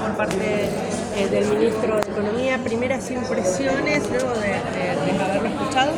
por parte del ministro de Economía. Primeras impresiones luego de haberlo escuchado.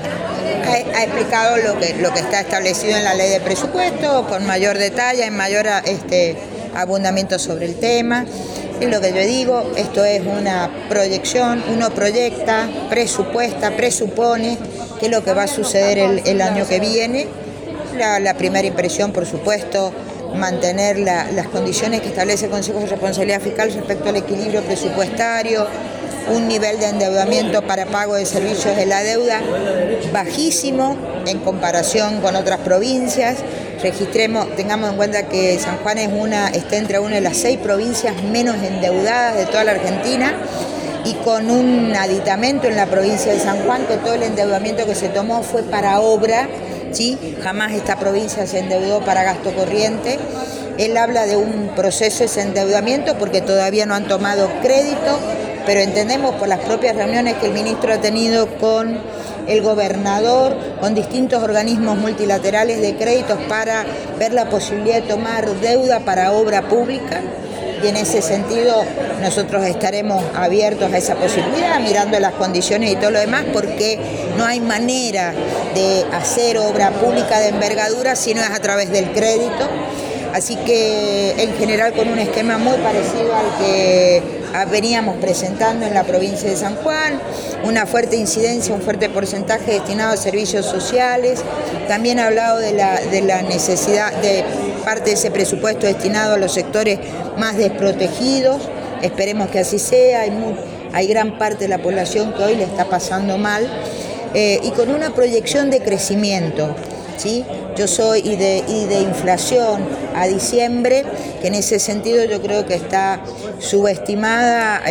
Ha explicado lo que está establecido en la ley de presupuesto con mayor detalle, en mayor abundamiento sobre el tema. Es lo que yo digo, esto es una proyección, uno proyecta, presupuesta, presupone qué es lo que va a suceder el año que viene. La primera impresión, por supuesto, mantener las condiciones que establece el Consejo de Responsabilidad Fiscal respecto al equilibrio presupuestario, un nivel de endeudamiento para pago de servicios de la deuda bajísimo en comparación con otras provincias. Tengamos en cuenta que San Juan está entre una de las 6 provincias menos endeudadas de toda la Argentina, y con un aditamento en la provincia de San Juan, que todo el endeudamiento que se tomó fue para obra, ¿sí? Jamás esta provincia se endeudó para gasto corriente. Él habla de un proceso de ese endeudamiento porque todavía no han tomado crédito, pero entendemos por las propias reuniones que el ministro ha tenido con el gobernador, con distintos organismos multilaterales de créditos para ver la posibilidad de tomar deuda para obra pública. Y en ese sentido nosotros estaremos abiertos a esa posibilidad, mirando las condiciones y todo lo demás, porque no hay manera de hacer obra pública de envergadura si no es a través del crédito. Así que en general con un esquema muy parecido al que veníamos presentando en la provincia de San Juan, una fuerte incidencia, un fuerte porcentaje destinado a servicios sociales. También ha hablado de la necesidad de parte de ese presupuesto destinado a los sectores más desprotegidos. Esperemos que así sea. Hay gran parte de la población que hoy le está pasando mal, y con una proyección de crecimiento, ¿sí? Yo soy y de inflación a diciembre, que en ese sentido yo creo que está subestimada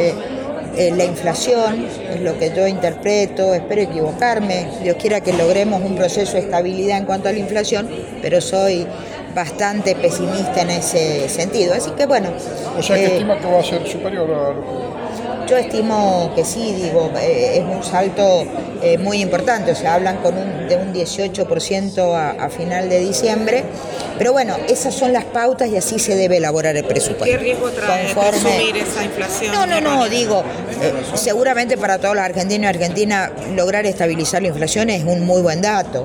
la inflación, es lo que yo interpreto, espero equivocarme, Dios quiera que logremos un proceso de estabilidad en cuanto a la inflación, pero soy bastante pesimista en ese sentido, así que bueno. O sea, que estima que va a ser superior a lo que... Yo estimo que sí, es un salto muy importante, o sea, hablan de un 18% a final de diciembre, pero bueno, esas son las pautas y así se debe elaborar el presupuesto. ¿Qué riesgo trae presumir esa inflación? Seguramente para todos los argentinos y argentinas lograr estabilizar la inflación es un muy buen dato,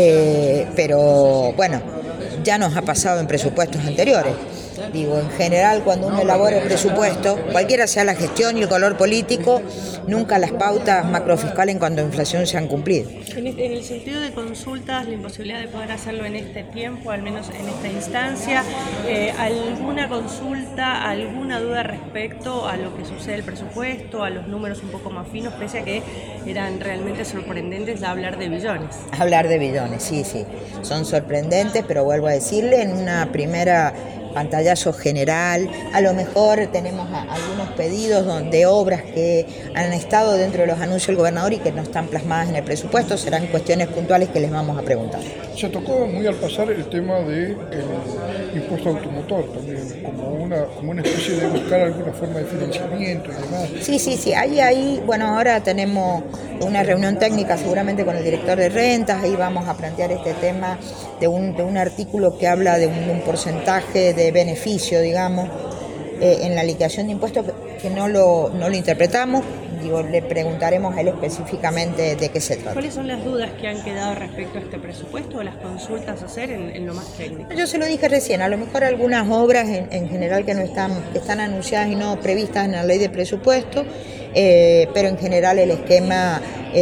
pero bueno, ya nos ha pasado en presupuestos anteriores. En general, cuando uno elabora el presupuesto, cualquiera sea la gestión y el color político, nunca las pautas macrofiscales en cuanto a inflación se han cumplido. En el sentido de consultas, la imposibilidad de poder hacerlo en este tiempo, al menos en esta instancia, ¿alguna consulta, alguna duda respecto a lo que sucede el presupuesto, a los números un poco más finos, pese a que eran realmente sorprendentes hablar de billones? Hablar de billones, sí, son sorprendentes, pero vuelvo a decirle, en una primera pantallazo general, a lo mejor tenemos algunos pedidos de obras que han estado dentro de los anuncios del gobernador y que no están plasmadas en el presupuesto, serán cuestiones puntuales que les vamos a preguntar. Se tocó muy al pasar el tema del impuesto automotor también, como una especie de buscar alguna forma de financiamiento y demás. Sí, ahí, bueno, ahora tenemos una reunión técnica seguramente con el director de rentas, ahí vamos a plantear este tema de un artículo que habla de un porcentaje de beneficio, digamos, en la liquidación de impuestos, que no lo interpretamos. Le preguntaremos a él específicamente de qué se trata. ¿Cuáles son las dudas que han quedado respecto a este presupuesto o las consultas a hacer en lo más técnico? Yo se lo dije recién, a lo mejor algunas obras en general que están anunciadas y no previstas en la ley de presupuesto, pero en general el esquema,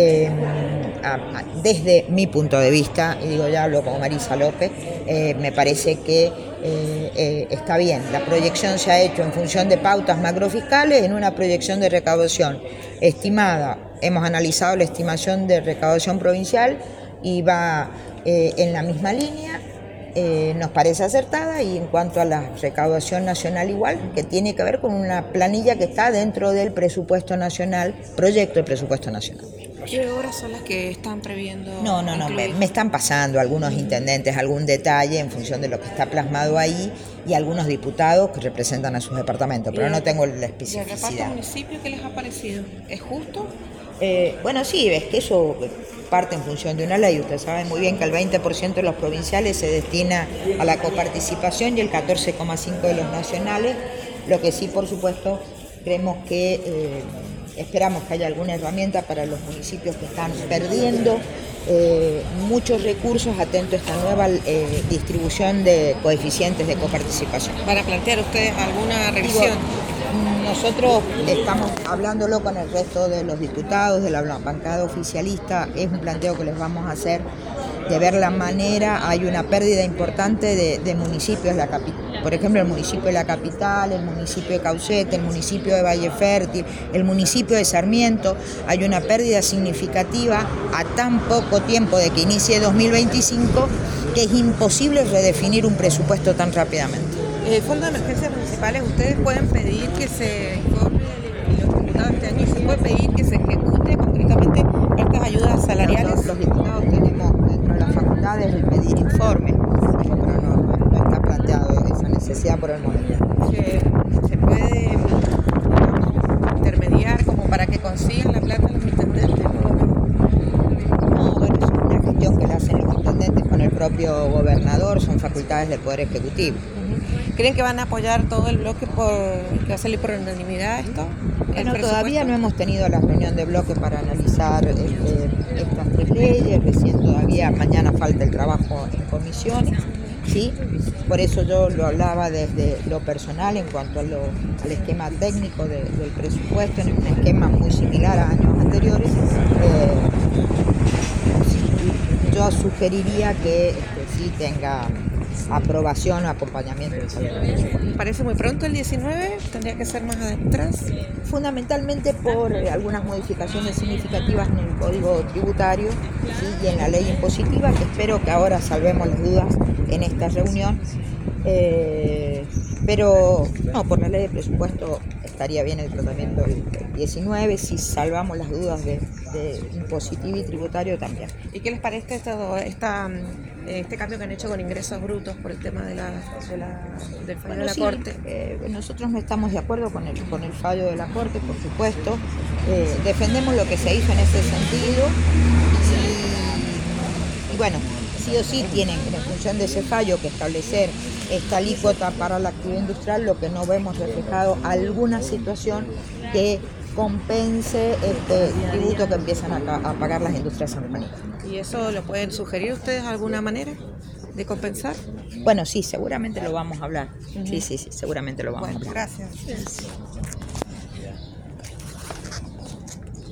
desde mi punto de vista, y ya hablo como Marisa López, me parece que está bien. La proyección se ha hecho en función de pautas macrofiscales, en una proyección de recaudación estimada. Hemos analizado la estimación de recaudación provincial y va en la misma línea. Nos parece acertada, y en cuanto a la recaudación nacional igual, que tiene que ver con una planilla que está dentro del presupuesto nacional, proyecto de presupuesto nacional. ¿Qué obras son las que están previendo? No, me están pasando algunos intendentes algún detalle en función de lo que está plasmado ahí, y algunos diputados que representan a sus departamentos, pero no tengo la especificidad. ¿El reparto municipio qué les ha parecido? ¿Es justo? Bueno, sí, ves que eso parte en función de una ley. Ustedes saben muy bien que el 20% de los provinciales se destina a la coparticipación y el 14,5% de los nacionales. Lo que sí, por supuesto, creemos que esperamos que haya alguna herramienta para los municipios que están perdiendo muchos recursos atento a esta nueva distribución de coeficientes de coparticipación. ¿Van a plantear ustedes alguna revisión? Nosotros estamos hablándolo con el resto de los diputados de la bancada oficialista, es un planteo que les vamos a hacer de ver la manera, hay una pérdida importante de municipios, por ejemplo el municipio de La Capital, el municipio de Caucete, el municipio de Valle Fértil, el municipio de Sarmiento, hay una pérdida significativa a tan poco tiempo de que inicie 2025 que es imposible redefinir un presupuesto tan rápidamente. El Fondo de Emergencias Municipales, ustedes pueden pedir que se informe los diputados este año y se puede pedir que se ejecute concretamente estas ayudas salariales. Los diputados tenemos dentro de las facultades el pedir informes, pero no está planteado esa necesidad por el momento. Se puede intermediar como para que consigan la plata los intendentes. No, bueno, es una gestión que la hacen los intendentes con el propio gobernador, son facultades del Poder Ejecutivo. ¿Creen que van a apoyar todo el bloque que va a salir por unanimidad esto? Bueno, todavía no hemos tenido la reunión de bloque para analizar estas tres leyes, recién todavía mañana falta el trabajo en comisiones, ¿sí? Por eso yo lo hablaba desde lo personal en cuanto al esquema técnico del presupuesto, en un esquema muy similar a años anteriores. Yo sugeriría que sí tenga aprobación o acompañamiento. ¿Parece muy pronto el 19? ¿Tendría que ser más atrás? Fundamentalmente por algunas modificaciones significativas en el Código Tributario, ¿sí? Y en la ley impositiva, que espero que ahora salvemos las dudas en esta reunión. Pero no, por la ley de presupuesto estaría bien el tratamiento del 19, si salvamos las dudas de impositivo y tributario también. ¿Y qué les parece este cambio que han hecho con ingresos brutos por el tema del fallo de la Corte? Nosotros no estamos de acuerdo con el fallo de la Corte, por supuesto. Defendemos lo que se hizo en ese sentido y bueno, sí o sí tienen en función de ese fallo que establecer esta alícuota para la actividad industrial, lo que no vemos reflejado alguna situación que compense este tributo que empiezan a pagar las industrias sanjuaninas. ¿Y eso lo pueden sugerir ustedes de alguna manera de compensar? Bueno, sí, seguramente lo vamos a hablar. Sí, seguramente lo vamos a hablar. Gracias.